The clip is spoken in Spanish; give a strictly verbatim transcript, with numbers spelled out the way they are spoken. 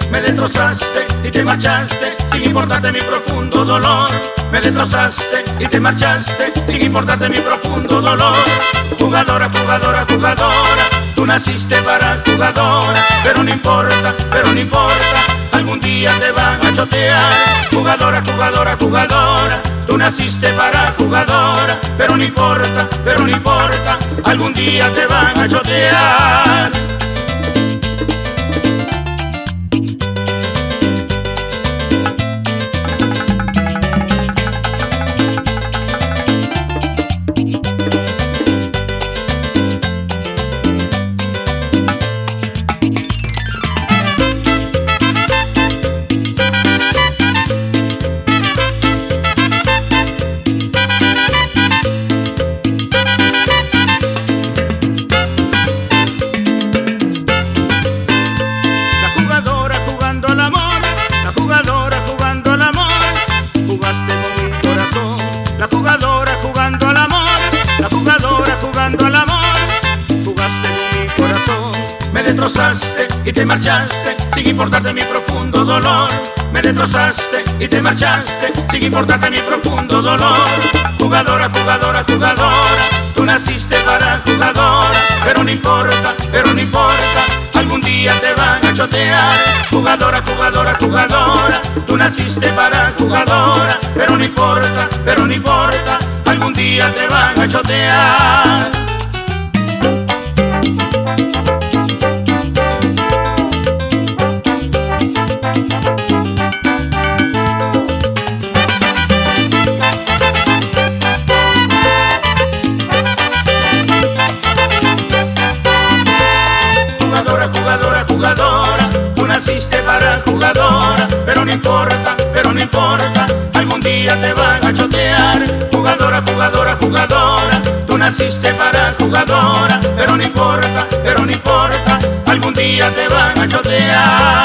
Me destrozaste y te marchaste sin importarte mi profundo dolor. Me destrozaste y te marchaste sin importarte mi profundo dolor. Jugadora, jugadora, jugadora, tú naciste para jugadora. Pero no importa, pero no importa, algún día te van a chotear. Jugadora, jugadora, jugadora, tú naciste para jugadora. Pero no importa, pero no importa, algún día te van a chotear. La jugadora jugando al amor, la jugadora jugando al amor, jugaste con mi corazón. Me destrozaste y te marchaste sin importarte mi profundo dolor. Me destrozaste y te marchaste sin importarte mi profundo dolor. Jugadora, jugadora, jugadora, tú naciste para jugadora. Pero no importa, pero no importa, algún día te van a chotear. Jugadora, jugadora, jugadora, tú naciste para jugadora. Pero no importa, pero no importa, algún día te van a chotear. Jugadora, jugadora, jugadora, tú naciste para jugadora. Pero no importa, pero no importa, algún día te van a chotear. Jugadora, jugadora, jugadora, tú naciste para jugadora. Pero no importa, pero no importa, algún día te van a chotear.